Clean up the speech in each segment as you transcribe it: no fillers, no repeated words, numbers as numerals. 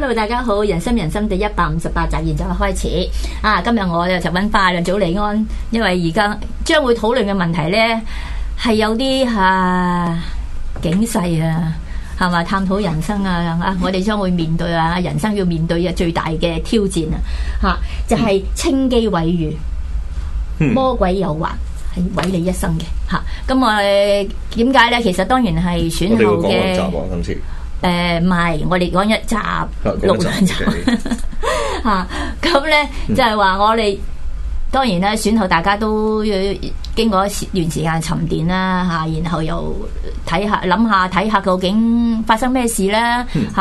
Hello， 大家好，人生第158集現在開始。今日我就揾翻梁祖利安，因為而家將會討論嘅問題呢，係有啲警世係嘛，探討人生我哋將會面對人生要面對最大嘅挑戰就係稱機毀譽，魔鬼誘惑係毀你一生嘅咁我哋點解呢？其實當然係選後嘅。今次唔係，我哋講一集錄兩集咁咧就係話我哋當然咧選後大家都要經過一段時間沉澱啦然後又睇下諗下睇下究竟發生咩事啦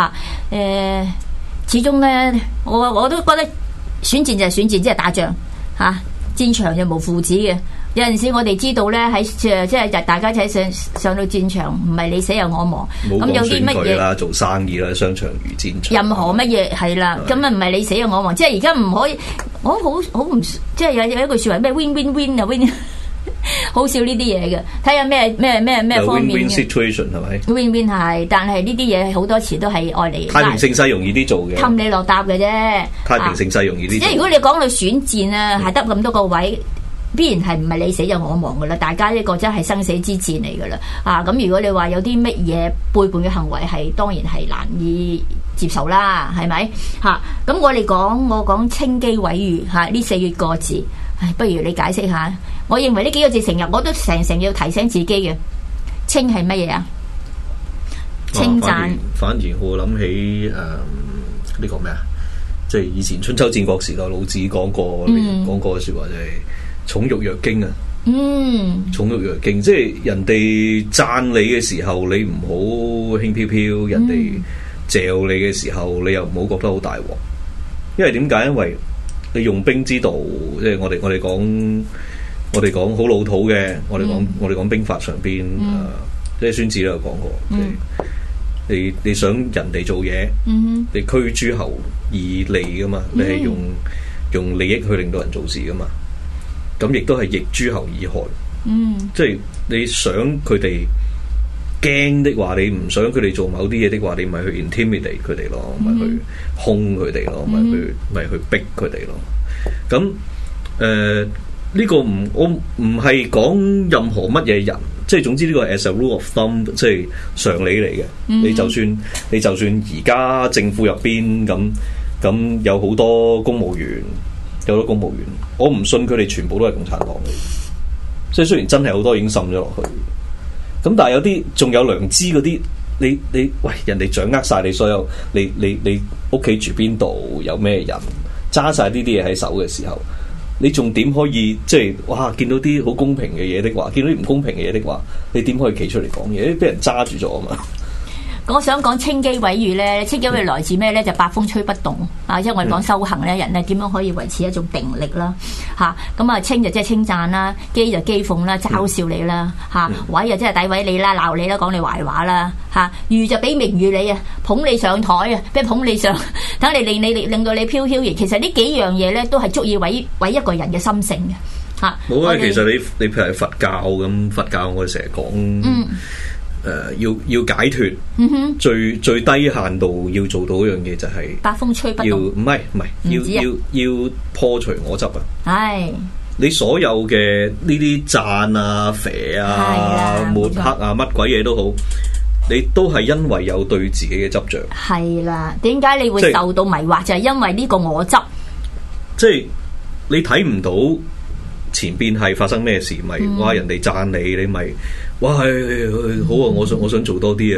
始終咧我都覺得選戰就係選戰，即係打仗戰場就無父子嘅。有陣時我哋知道咧喺即係大家一齊上到戰場，唔係你死又我亡。咁有啲乜嘢啦？做生意啦，商場如戰場。任何乜嘢係啦，咁唔係你死又我亡。即係而家唔可以，我好唔即係有一句説話咩 win win win 啊 win， 好少呢啲嘢嘅。睇下咩方面嘅。win win situation 係咪 ？win win 係，但係呢啲嘢好多時都係愛嚟。太平盛世容易啲做嘅。氹你落搭嘅啫。太平盛世容易啲。即係如果你講到選戰係得咁多個位。必然係唔係你死就我亡噶啦，大家呢個真係生死之戰嚟噶啦咁如果你話有啲乜嘢背叛嘅行為係當然係難以接受啦，係咪咁我講稱機毀譽呢4個字，不如你解釋下。我認為呢幾個字成日我都成要提醒自己嘅。稱係乜嘢啊？稱讚。反而我諗起呢個咩啊？即係以前春秋戰國時代老子講過嘅說話就係。寵辱若驚寵辱若驚，即係人哋讚你嘅時候，你唔好輕飄飄；人哋嚼你嘅時候，你又唔好覺得好大鑊。因為點解？因為你用兵之道，即係我哋講好老土嘅，我哋講兵法上邊即係孫子都有講過，即係你想人哋做嘢，你驅諸侯以利噶嘛，你係用利益去令到人做事噶嘛。咁亦都係逆諸侯以害，即係你想佢哋驚的話，你唔想佢哋做某啲嘢的話，你咪去 intimidate 佢哋咯，咪去兇佢哋咯，咪去逼佢哋咯。咁呢個我唔係講任何乜嘢人，即係總之呢個 as a rule of thumb， 即係常理嚟嘅。你就算而家政府入邊咁有好多公務員。有咗公務員，我唔信佢哋全部都係共產黨嘅，即係雖然真係好多已經滲咗落去，咁但係有啲仲有良知嗰啲，你喂人哋掌握晒你所有，你屋企住邊度，有咩人，揸晒呢啲嘢喺手嘅時候，你仲點可以即係哇見到啲好公平嘅嘢的話，見到啲唔公平嘅嘢的話，你點可以企出嚟講嘢？俾人揸住咗啊嘛！我想講稱機毀譽咧，稱機毀譽來自咩咧？就百風吹不動因為我哋講修行咧，人咧點樣可以維持一種定力啦？咁稱就即係稱讚啦，譏就譏諷啦，嘲笑你啦毀就即係詆毀你啦，鬧你啦，講你壞話啦譽就俾名譽你捧你上台俾捧你上，等你令到你飄飄然。其實呢幾樣嘢咧，都係足以毀一個人嘅心性嘅冇啊！其實你譬如佛教咁，佛教我哋成日講。要解脫，最低限度要做到一樣嘢就係百風吹不動，唔係要破除我執係你所有嘅呢啲讚肥抹黑乜鬼嘢都好，你都係因為有對自己嘅執着。係啦，點解你會受到迷惑？就係因為呢個我執，即係你睇唔到前邊係發生咩事，咪話人哋讚你，你咪。哇好啊！我想做多啲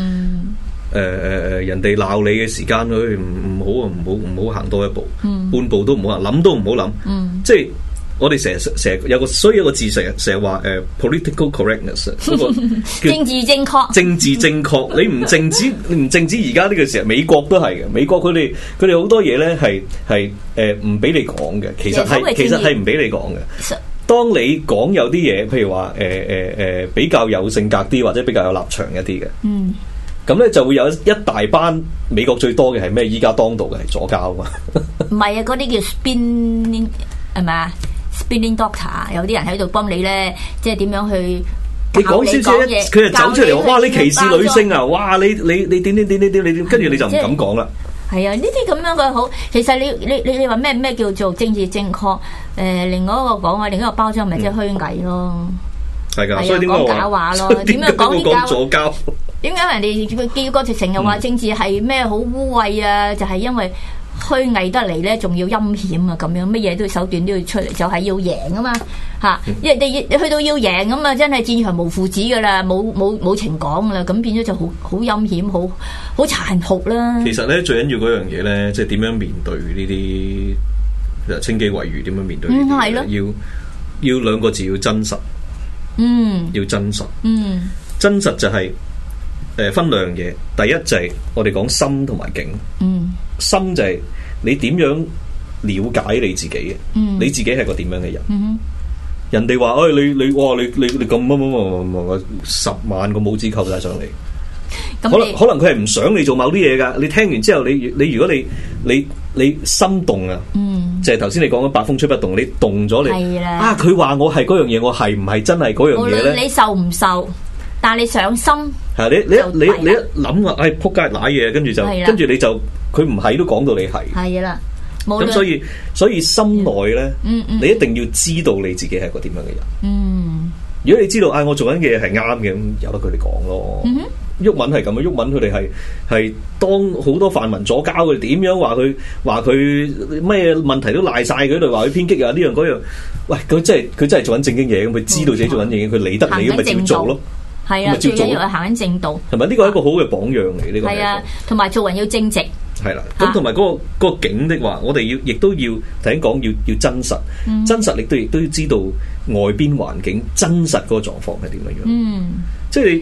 人哋鬧你嘅時間，唔好啊，唔好行多一步，半步都唔好行，諗都唔好諗。即係我哋成日有個，所以有個字成日話political correctness，政治正確。政治正確，你唔淨止而家呢個時候，美國都係嘅。美國佢哋好多嘢咧係唔俾你講嘅，其實係唔俾你講嘅。當你講有啲嘢，譬如話比較有性格啲，或者比較有立場一啲嘅，咁咧就會有一大班美國最多嘅係咩？依家當道嘅係左膠啊嘛，唔係啊，嗰啲叫 spinning 係咪啊 ？spinning doctor 有啲人喺度幫你咧，即係點樣去你講少少嘢，佢就走出嚟話：哇！你歧視女性啊！哇！你點，跟住你就唔敢講啦。 係啊，呢啲咁樣嘅好，其實你話咩叫做政治正確？另外一個講話，另一個包裝咪即係虛偽咯。 係㗎， 所以點解講假話咯？點樣講啲假左膠？ 點解人哋叫個成日話政治係咩好污穢啊？就係因為虛偽得嚟咧，仲要陰險啊！咁樣乜嘢都手段都要出嚟，就係要贏啊嘛嚇！因為你去到要贏咁啊，真係戰場無父子噶啦，冇情講噶啦，咁變咗就好陰險，好殘酷啦。 其實咧，最緊要嗰樣嘢咧，即係點樣面對呢啲稱機位於點樣面對呢啲？係咯，要兩個字，要真實。要真實。真實就係分兩樣嘢，第一就係我哋講心同埋境。心就係你點樣了解你自己嘅，你自己係個點樣嘅人。人哋話你咁乜10萬個拇指扣晒上嚟，可能佢係唔想你做某啲嘢噶。你聽完之後，你如果你心動啊，就係頭先你講嘅百風吹不動，你動咗你啊，佢話我係嗰樣嘢，我係唔係真係嗰樣嘢咧？你受唔受？但係你上心係你一諗話，仆街瀨嘢，跟住你就佢唔係都講到你係係啦。咁所以心內咧，你一定要知道你自己係個點樣嘅人。如果你知道我做緊嘅嘢係啱嘅，咁由得佢哋講咯。毓民係咁啊，毓民佢哋係當好多泛民左膠佢哋點樣話佢咩問題都賴晒佢度，話佢偏激啊呢樣嗰樣。喂，佢真係做緊正經嘢咁，佢知道自己做緊嘢，佢理得你咁咪照做咯。係啊，最緊要係行緊正道。係咪呢個係一個好嘅榜樣嚟？呢個係啊，同埋做人要正直。係啦，咁同埋嗰個境的話，我哋亦都要頭先講要真實，真實亦都要知道外邊環境真實嗰個狀況係點樣樣。即係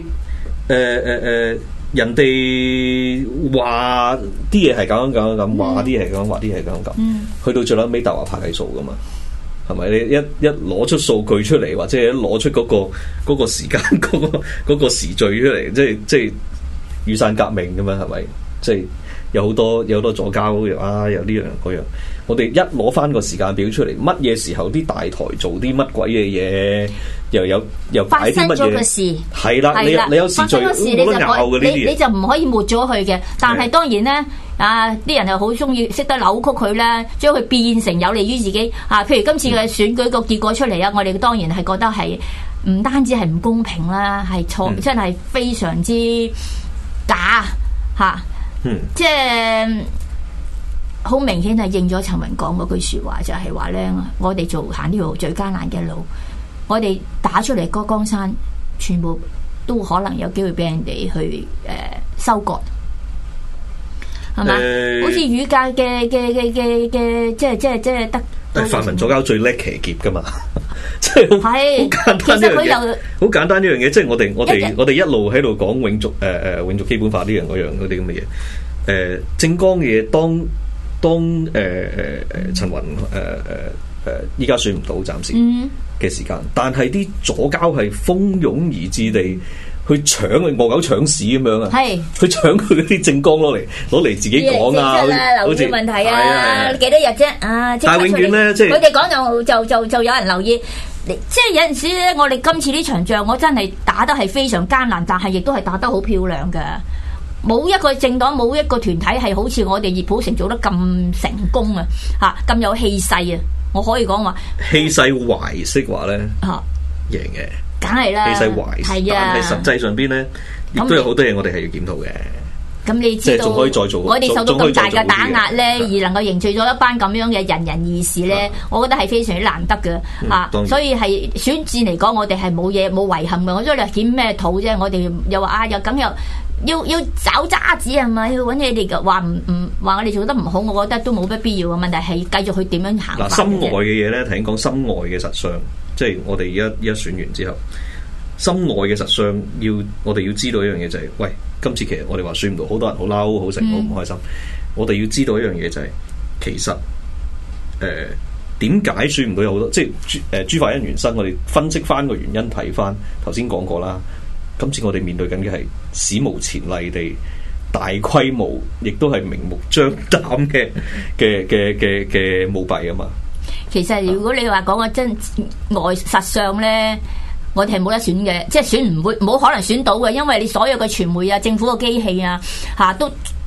人哋話啲嘢係咁，話啲嘢係咁，話啲嘢係咁，去到最後尾大話拍計數噶嘛。係咪你一攞出數據出嚟，或者一攞出嗰個時間嗰個時序出嚟，即係雨傘革命咁樣，係咪？即係有好多左膠有呢樣嗰樣。我哋一攞翻個時間表出嚟，乜嘢時候啲大台做啲乜鬼嘅嘢，又擺啲乜嘢？係啦，你有時序冇得拗嘅呢啲嘢，你就唔可以抹咗佢嘅。但係當然咧。啲人又好中意識得扭曲佢咧，將佢變成有利於自己。譬如今次嘅選舉個結果出嚟啊，我哋當然係覺得係唔單止係唔公平啦，係錯，真係非常之假嚇。即係好明顯係應咗陳雲講嗰句説話，就係話咧，我哋行呢條最艱難嘅路，我哋打出嚟嗰江山，全部都可能有機會俾人哋去收割。係嘛？好似雨傘嘅，即係得。泛民左膠最叻騎劫噶嘛，即係好簡單一樣嘢。好簡單一樣嘢，即係我哋一路喺度講永續基本法呢樣嗰樣嗰啲咁嘅嘢。政綱嘅嘢，當陳雲依家選唔到，暫時嘅時間，但係啲左膠係蜂擁而至地。去搶佢惡狗搶屎咁樣啊！係去搶佢嗰啲政綱攞嚟自己講啊！好似問題啊！幾多日啫？但係永遠咧，即係佢哋講就有人留意。即係有陣時咧，我哋今次呢場仗，我真係打得係非常艱難，但係亦都係打得好漂亮嘅。冇一個政黨，冇一個團體係好似我哋熱普城做得咁成功啊！咁有氣勢啊！我可以講話氣勢懷式話咧贏嘅。梗係啦，氣勢懷，但係實際上邊咧，亦都有好多嘢我哋係要檢討嘅。咁你知道，仲可以再做，我哋受到咁大嘅打壓咧，而能夠凝聚咗一班咁樣嘅仁人義士咧，我覺得係非常之難得嘅。所以係選戰嚟講，我哋係冇遺憾嘅。我所以你檢咩土啫？我哋又話又梗要找渣子係咪？要揾你哋嘅話話我哋做得唔好，我覺得都冇乜必要嘅。問題係繼續去點樣行。心外嘅嘢咧，頭先講心外嘅實相。即係我哋一選完之後，心外嘅實相我哋要知道一樣嘢就係，喂，今次其實我哋話選唔到，好多人好嬲、好成、好唔開心。我哋要知道一樣嘢就係，其實點解選唔到有好多，即係朱法因原生，我哋分析翻個原因，睇翻頭先講過啦。今次我哋面對緊嘅係史無前例地大規模，亦都係明目張膽嘅舞弊啊嘛。其實如果你話講個真外實相咧，我哋係冇得選嘅，即係選唔會冇可能選到嘅，因為你所有嘅傳媒啊、政府嘅機器啊，都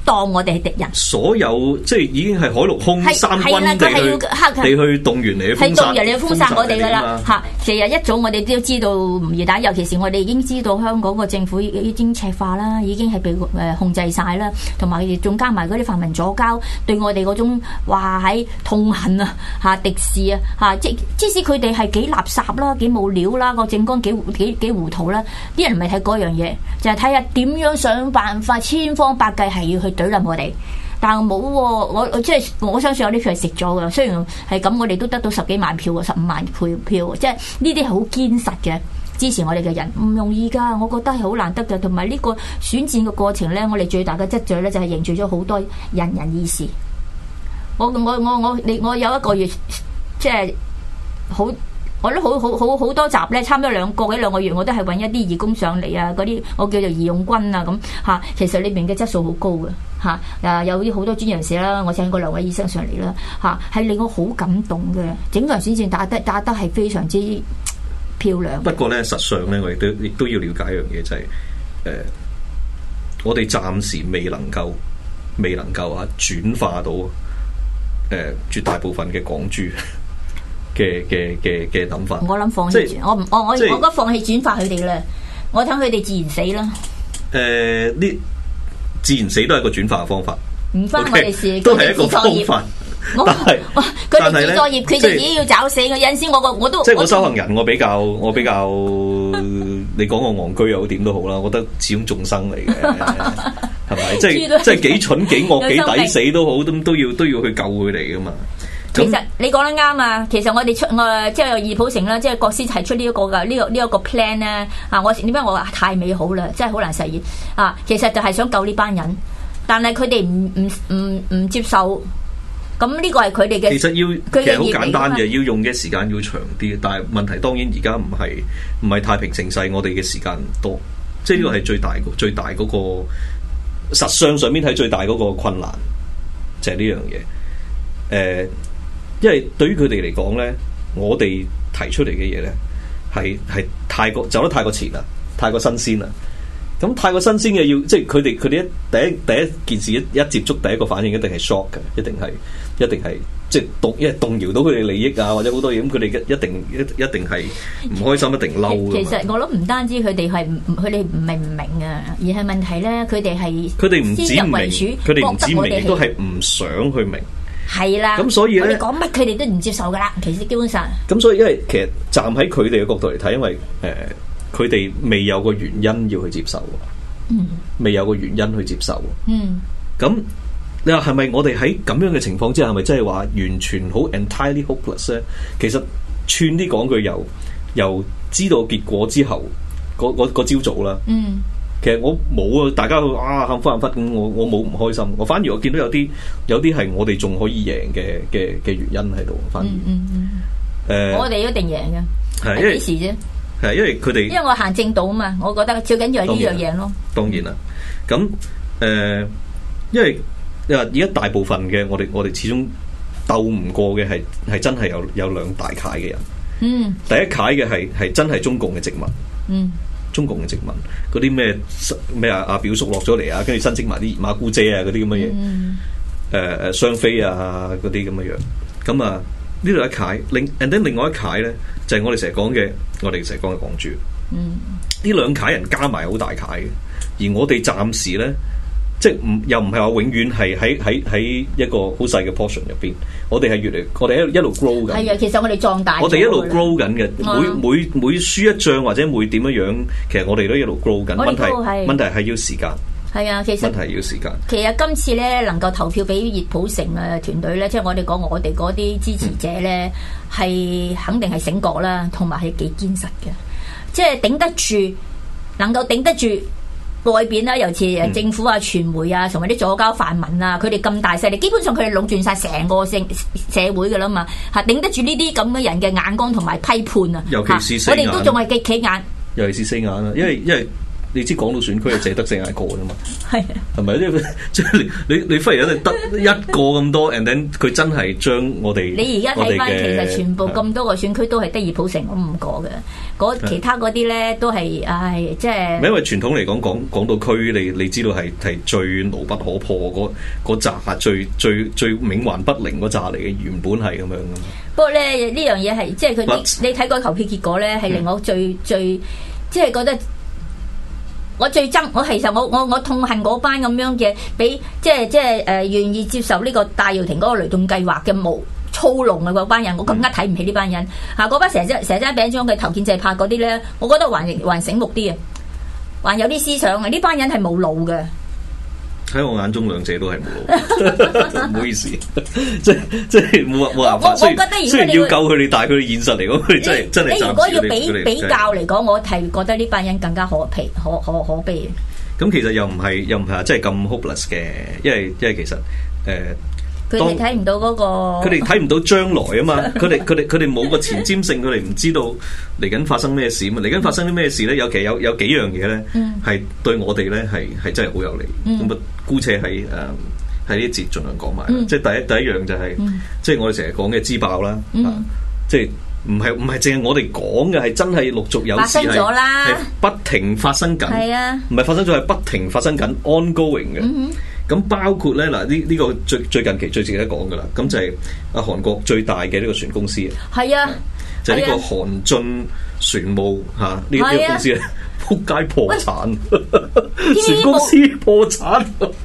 當我哋係敵人。 所有即係已經係海陸空三軍地去動員嚟去封殺，係動員嚟去封殺我哋噶啦嚇。其實一早我哋都知道唔易打，尤其是我哋已經知道香港個政府已經赤化啦，已經係被控制晒啦，同埋仲加埋嗰啲泛民左膠對我哋嗰種話喺痛恨啊嚇敵視啊嚇，即使佢哋係幾垃圾啦、幾冇料啦、個政綱幾糊塗啦，啲人唔係睇嗰樣嘢，就係睇下點樣想辦法，千方百計係要去懟冧我哋。但係冇我即係我相信有啲票係食咗㗎，雖然係咁，我哋都得到10幾萬票，15萬票，即係呢啲係好堅實嘅支持我哋嘅人，唔容易㗎。我覺得係好難得嘅，同埋呢個選戰嘅過程咧，我哋最大嘅質罪咧就係凝聚咗好多仁人義士。我有一個月即係好。我都好多集咧，差唔多兩個月，我都係揾一啲義工上嚟啊，嗰啲我叫做義勇軍啊咁嚇。其實裏邊嘅質素好高嘅嚇，有啲好多專業人士啦，我請過2位醫生上嚟啦嚇，係令我好感動嘅。整個選戰打得係非常之漂亮。不過咧，實上咧，我亦都要了解一樣嘢，就係我哋暫時未能夠轉化到絕大部分嘅港豬嘅諗法，我諗放棄，我覺得放棄轉化佢哋啦，我睇佢哋自然死啦。呢自然死都係一個轉化嘅方法，唔關我哋事，都係一個方法。佢哋自作業，佢哋自己要找死嘅。有陣時我都即係我修行人，我比較你講我戇居又點都好啦，我覺得始終眾生嚟嘅，係咪？即係幾蠢幾惡幾抵死都好，都要去救佢哋噶嘛。其實你講得啱啊！其實我哋即係易普成啦，即係國師提出呢一個嘅呢一個 plan 咧啊！點解我話太美好啦，真係好難實現啊！其實就係想救呢班人，但係佢哋唔接受，咁呢個係佢哋嘅。其實好簡單嘅，要用嘅時間要長啲，但係問題當然而家唔係太平盛世，我哋嘅時間唔多，即係呢個係最大嗰個實相上面睇最大嗰個困難就係呢樣嘢。因為對於佢哋嚟講咧，我哋提出嚟嘅嘢咧係太過走得太過前啦，太過新鮮啦。咁太過新鮮嘅要，即係佢哋第一件事一接觸第一個反應一定係 shock 嘅，一定係即係因為動搖到佢哋利益啊，或者好多嘢咁，佢哋一定係唔開心，一定嬲。其實我諗唔單止佢哋唔明啊，而係問題咧，佢哋唔止唔明，佢哋唔止唔明，亦都係唔想去明。係啦，咁所以咧，我哋講乜佢哋都唔接受噶啦。其實基本上，咁所以因為其實站喺佢哋嘅角度嚟睇，因為佢哋未有個原因要去接受，未有個原因去接受，咁你話係咪我哋喺咁樣嘅情況之下，係咪真係話完全好 entirely hopeless 咧？其實串啲講句，由知道結果之後，嗰朝早啦。其實我冇啊，大家喊忽咁，我冇唔開心，我反而我見到有啲係我哋仲可以贏嘅原因喺度，反而我哋一定贏嘅，係幾時啫？係因為佢哋因為我行正道啊嘛，我覺得最緊要係呢樣嘢咯。當然啦，咁因為你話而家大部分嘅我哋始終鬥唔過嘅係真係有兩大楷嘅人。第一楷嘅係真係中共嘅殖民。中共嘅殖民嗰啲咩阿表叔落咗嚟啊，跟住申請埋啲馬姑姐啊嗰啲咁嘅嘢，雙飛啊嗰啲咁嘅樣，咁啊呢度一楷，另外一楷咧就係我哋成日講嘅港豬，呢兩楷人加埋好大楷嘅，而我哋暫時咧即係又唔係話永遠係喺一個好細嘅 portion 入邊，我哋係我哋一路 grow 緊。係啊，其實我哋壯大，我哋一路 grow 緊嘅。每輸一仗或者每點樣，其實我哋都一路 grow 緊。問題係要時間。係啊，其實問題要時間。其實今次咧能夠投票俾熱普城嘅團隊咧，即係我哋講我哋嗰啲支持者咧，係肯定係醒覺啦，同埋係幾堅實嘅，即係頂得住，能夠頂得住。外邊啦，尤其是政府啊、傳媒啊，同埋啲左膠泛民啊，佢哋咁大勢力，基本上佢哋壟斷晒成個社會噶啦嘛，嚇頂得住呢啲咁嘅人嘅眼光同埋批判啊！尤其是我哋都仲係企眼，尤其是四眼啦，因為你知港島選區係淨係得四個啫嘛， 係係咪？即係你忽然間得一個咁多，and then 佢真係將我哋你而家睇翻，其實全部咁多個選區都係德爾普城嗰5個嘅，其他嗰啲咧都係即係。因為傳統嚟講，港島區你知道係最牢不可破嗰紮，最冥頑不靈嗰紮嚟嘅，原本係咁樣噶嘛。 不過咧呢樣嘢係即係佢你睇個投票結果咧，係令我最即係覺得。我最憎，其實我痛恨嗰班咁樣嘅，俾即係願意接受呢個戴耀廷嗰個雷動計劃嘅無操弄嘅嗰班人，我更加睇唔起呢班人嚇。嗰班成齋餅裝嘅投建制派嗰啲咧，我覺得還醒目啲啊，還有啲思想啊。呢班人係冇腦嘅。 喺我眼中，兩者都係冇腦。唔好意思，即係冇辦法。雖然要救佢哋，但係佢哋現實嚟講，佢哋真係你如果要比較嚟講，我係覺得呢班人更加可悲。 咁其實又唔係話真係咁 hopeless 嘅，因為其實佢哋睇唔到嗰個， 佢哋睇唔到將來啊嘛，佢哋冇個前瞻性，佢哋唔知道嚟緊發生咩事啊嘛，嚟緊發生啲咩事咧？有幾樣嘢咧，係對我哋咧係真係好有利。咁啊，姑且喺呢一節盡量講埋。即係第一樣就係，即係我哋成日講嘅支爆啦，即係唔係淨係我哋講嘅，係真係陸續有事發生咗啦，係不停發生緊，係啊，唔係發生咗，係不停發生緊 ongoing 嘅。咁包括咧嗱，呢個最近期最值得講噶啦，咁就係韓國最大嘅呢個船公司啊，係啊，就係呢個韓進船務呢個公司咧，撲街破產，船公司破產。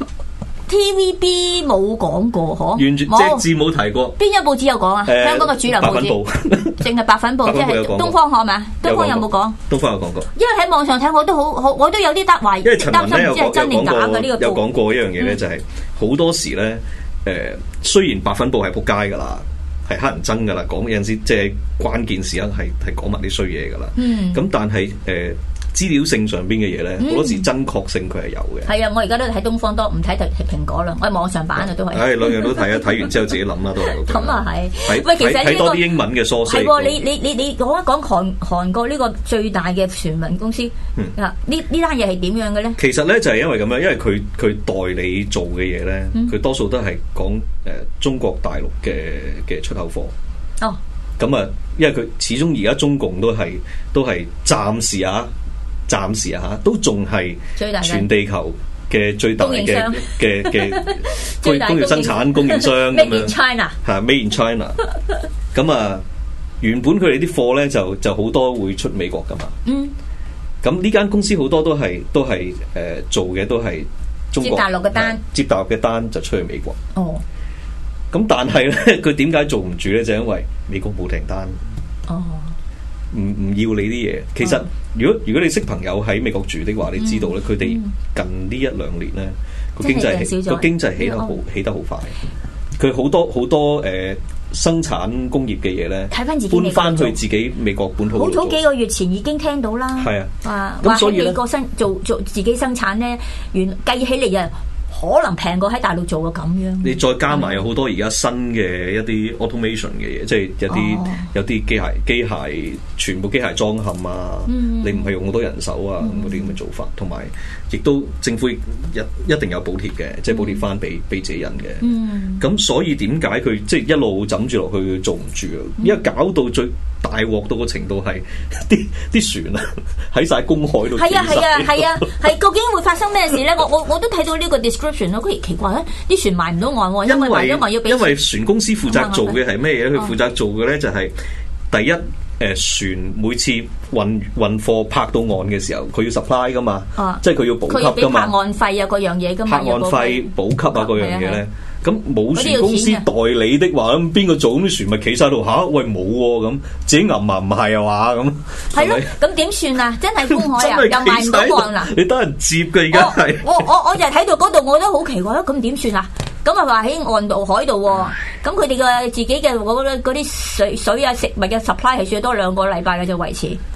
TVB 冇講過嗬， 完全隻字冇提過。 邊一報紙有講啊？香港嘅主流報紙，淨係白粉報，即係東方係咪？東方有冇講？ 東方有講過。 因為喺網上睇，我都有啲懷疑，擔心唔知係真定假嘅呢個報。 有講過一樣嘢咧，就係好多時咧，雖然白粉報係仆街噶啦，係黑人憎噶啦，講有陣時即係關鍵時刻係講埋啲衰嘢噶啦。咁但係資料性上邊嘅嘢咧，好多時真確性佢係有嘅。係啊， 我而家都睇東方多，唔睇蘋果啦。我喺網上版啊都係。 兩樣都睇啊，睇完之後自己諗啦，都係。咁啊係。 喂，其實睇多啲英文嘅疏釋。 係你講一講韓國呢個最大嘅船運公司啊？呢單嘢係點樣嘅咧？ 其實咧就係因為咁樣，因為佢代理做嘅嘢咧，佢多數都係講中國大陸嘅出口貨。哦。咁啊，因為佢始終而家中共都係暫時都仲係全地球嘅最大嘅工業生產供應商咁樣。 Made in China 嚇，Made in China。咁啊，原本佢哋啲貨咧就好多會出美國噶嘛。咁呢間公司好多都係做嘅都係中國接大陸嘅單， 接大陸嘅單就出去美國。 哦。 咁但係咧，佢點解做唔住咧？就因為美國冇訂單。哦。唔要你啲嘢，其實如果你識朋友喺美國住的話，你知道咧，佢哋近呢1-2年咧個經濟起得好快，佢好多生產工業嘅嘢咧，搬翻去自己美國本土。 好早幾個月前已經聽到啦， 係啊，話喺美國做自己生產咧，計起嚟啊，可能平過喺大陸做嘅咁樣。 你再加埋有好多而家新嘅一啲 automation 嘅嘢，即係有啲機械全部機械裝嵌啊，你唔係用好多人手啊咁嗰啲咁嘅做法，同埋亦都政府一定有補貼嘅，即係補貼翻俾自己人嘅。咁所以點解佢即係一路枕住落去做唔住啊？因為搞到最大鑊到個程度係啲船啊喺晒公海度。 係啊，究竟會發生咩事咧？我都睇到呢個 description 咯，佢奇怪啲船埋唔到岸喎，因為船公司負責做嘅係咩嘢？佢負責做嘅咧就係第一。船每次運貨泊到岸嘅時候，佢要 supply 噶嘛，即係佢要補給噶嘛， 泊岸費啊嗰樣嘢噶嘛， 泊岸費補給啊嗰樣嘢咧，咁冇船公司代理的話，咁邊個做？咁啲船咪企晒度嚇？喂冇喎，咁自己揞唔係啊嘛咁。 係咯，咁點算啊？真係公海啊，又賣唔到岸啦！ 你得人接嘅而家係。 我就睇到嗰度，我都好奇怪咁點算啊？咁啊話喺岸度海度喎，咁佢哋嘅自己嘅嗰啲水啊食物嘅 supply 係最多2個禮拜嘅就維持。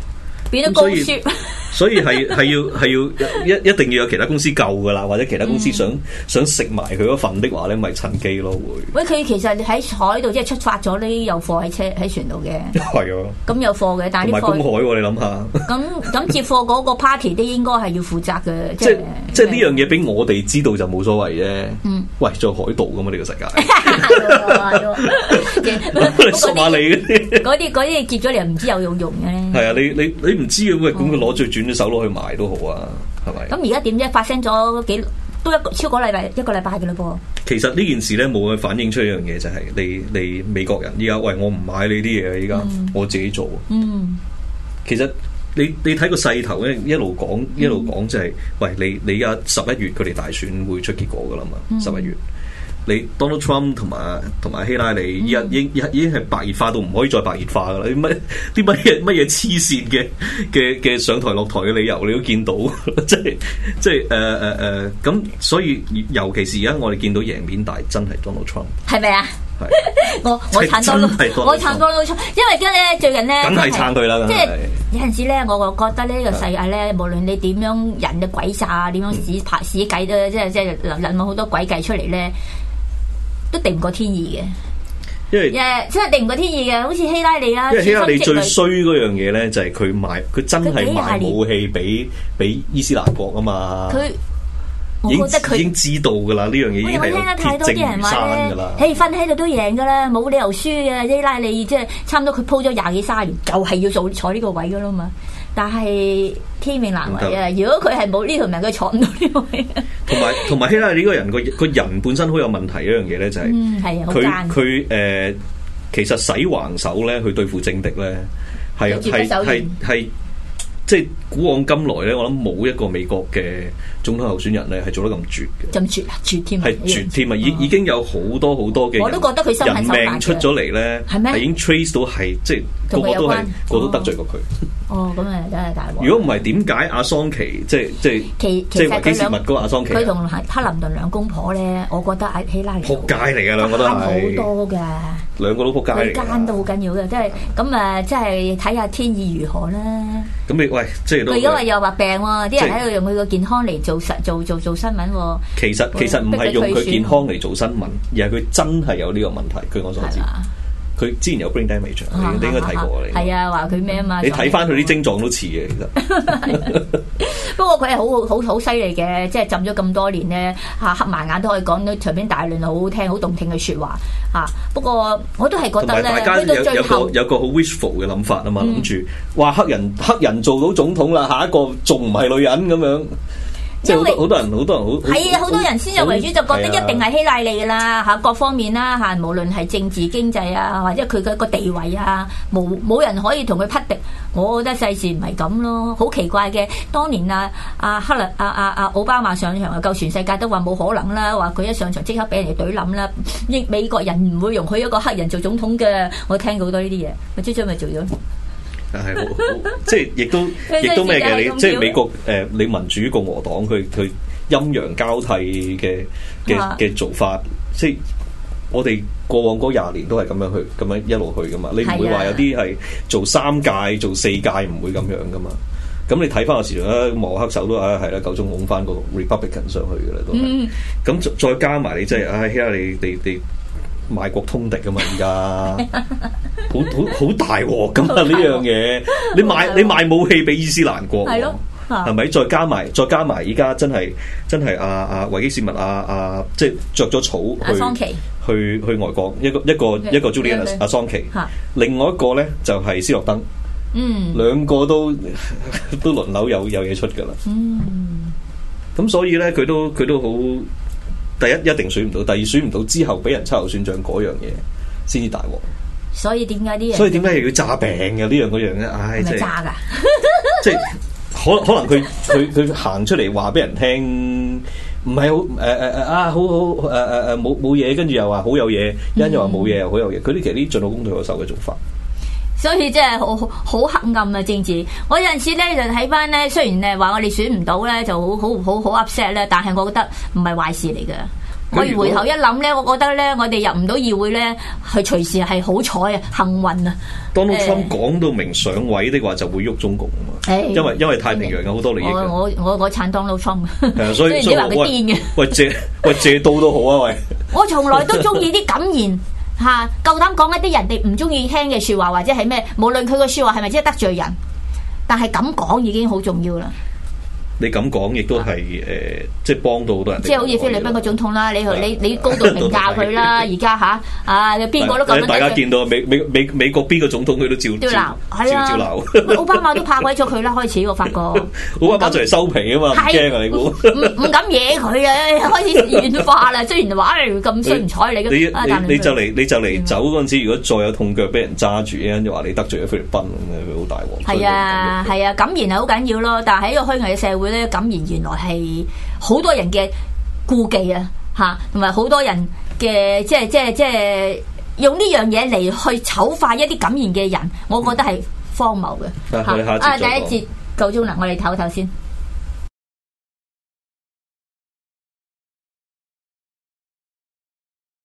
變咗高雪。 所以係要一定要有其他公司救噶啦，或者其他公司想食埋佢嗰份的話咧，咪趁機咯會。 喂，佢其實喺海度即係出發咗呢，有貨喺船度嘅。 係啊。咁有貨嘅，但係啲貨公海喎，你諗下。 咁接貨嗰個 party 都應該係要負責嘅， 即係呢樣嘢俾我哋知道就冇所謂啫。喂，做海盜噶嘛呢個世界。索馬里嗰啲接咗嚟唔知有用嘅。 係啊，你唔知嘅，咁佢攞最轉隻手攞去賣都好啊，係咪？ 咁而家點啫？發生咗超過一個禮拜嘅嘞噃。其實呢件事咧冇反映出一樣嘢，就係你美國人依家喂，我唔買你啲嘢，依家我自己做。其實你睇個勢頭咧，一路講就係喂，你而家11月佢哋大選會出結果噶啦嘛，11月。你 Donald Trump 同埋希拉里已經係白熱化到唔可以再白熱化噶啦！啲乜嘢黐線嘅上台落台嘅理由你都見到，即係咁，所以尤其是而家我哋見到贏面大，真係 Donald Trump 係咪啊？係我撐 Donald Trump，因為而家咧最近咧梗係撐佢啦，即係有陣時咧，我覺得呢個世界咧，無論你點樣人嘅鬼詐，點樣使計都即係諗好多詭計出嚟咧。都敵唔過天意嘅，因為真係敵唔過天意嘅，好似希拉里啊。因為希拉里最衰嗰樣嘢咧，就係佢真係賣武器俾伊斯蘭國啊嘛。我覺得佢已經知道噶啦，呢樣嘢已經係鐵證如山噶啦。瞓喺度都贏噶啦，冇理由輸嘅。希拉里即係差唔多，佢鋪咗20幾30年，就係要坐呢個位噶啦嘛。但係天命難違啊！如果佢係冇呢條命，佢坐唔到呢個位。同埋希拉里呢個人個人本身好有問題一樣嘢咧，就係佢其實使橫手咧去對付政敵咧，係即係古往今來咧，我諗冇一個美國嘅總統候選人咧係做得咁絕嘅。咁絕添，係絕添啊！已經有好多嘅我都覺得佢人命出咗嚟咧，係已經 trace 到係即係個個都得罪過佢。咁啊真係大鑊！如果唔係點解阿桑奇即係維基事物嗰個阿桑奇，佢同克林頓兩公婆咧，我覺得阿希拉里仆街嚟嘅，兩個都係好多嘅，兩個都仆街嚟嘅，奸都好緊要嘅，即係咁即係睇下天意如何啦。咁你喂，即係佢而家話又話病喎，啲人喺度用佢個健康嚟做新聞喎。其實唔係用佢健康嚟做新聞，而係佢真係有呢個問題。據我所知。佢之前有 brain damage，你應該睇過你。係啊，話佢咩啊嘛？你睇翻佢啲症狀都似嘅，其實。不過佢係好犀利嘅，即係浸咗咁多年咧，黑埋眼都可以講到長篇大論，好好聽、好動聽嘅説話嚇。不過我都係覺得咧，大家有個好 wishful 嘅諗法啊嘛，諗住話黑人做到總統啦，下一個仲唔係女人咁樣。即係好多人係啊，好多人先入為主，就覺得一定係希拉里啦嚇，各方面啦嚇，無論係政治經濟啊，或者佢嘅個地位啊，冇人可以同佢匹敵。我覺得世事唔係咁咯，好奇怪嘅。當年奧巴馬上場啊，夠全世界都話冇可能啦，話佢一上場即刻俾人哋懟冧啦。美國人唔會容許一個黑人做總統嘅。我聽過好多呢啲嘢，我即將咪做咗。係好，即係亦都咩嘅？你即係美國你民主共和黨佢陰陽交替嘅做法，即係我哋過往嗰20年都係咁樣一路去噶嘛。你唔會話有啲係做3屆做4屆唔會咁樣噶嘛。咁你睇翻個時候莫黑手都係啦，夠鐘拱翻個 Republican 上去噶啦都係。咁再加埋你即係希拉里你賣國通敵噶嘛，而家好大鑊咁啊！呢樣嘢你賣武器俾伊斯蘭國，係咯，係咪？再加埋，依家真係維基事物即係着咗草去外國一個 Julian 阿桑奇，另外一個咧就係斯諾登，兩個都輪流有嘢出噶啦，咁所以咧佢都好。第一定選唔到，第二選唔到之後俾人秋後算賬嗰樣嘢先至大鑊。所以點解啲人？所以點解又要詐病嘅呢樣嗰樣咧？唉，即係詐噶，即係可能佢行出嚟話俾人聽，唔係好好冇嘢，跟住又話好有嘢，又話冇嘢又好有嘢。佢啲其實啲進可攻退可守嘅做法。所以真係好黑暗啊！政治，我有陣時咧就睇翻咧，雖然話我哋選唔到咧，就好 upset 咧，但係我覺得唔係壞事嚟嘅。 我回頭一諗咧，我覺得咧，我哋入唔到議會咧，係隨時係好彩啊，幸運啊。 Donald Trump 講到明上位的話，就會喐中共啊嘛。因為太平洋有好多利益。 我撐 Donald Trump。 係啊，所以你話佢癲嘅。 喂借刀都好啊，喂！ 我從來都中意啲敢言嚇，夠膽講一啲人哋唔中意聽嘅説話，或者係咩？無論佢個説話係咪真係得罪人，但係咁講已經好重要啦。 你咁講亦都係即係幫到好多人。 即係好似菲律賓個總統啦，你高度評價佢啦，而家嚇邊個都咁樣。大家見到美國邊個總統佢都照鬧，照鬧。 奧巴馬都怕鬼咗佢啦，開始我發覺。 奧巴馬就嚟收皮啊嘛，唔驚啊你估？ 唔敢惹佢啊，開始軟化啦。雖然話咁衰唔睬你嘅， 你就嚟走嗰陣時，如果再有痛腳俾人揸住，就話你得罪咗菲律賓咁佢好大鑊。 係啊，敢言係好緊要咯，但係喺個虛偽嘅社會。敢言原來係好多人嘅顧忌啊，嚇，同埋好多人嘅即係用呢樣嘢嚟去醜化一啲敢言嘅人，我覺得係荒謬嘅嚇。第一節夠鐘啦，我哋唞唞先。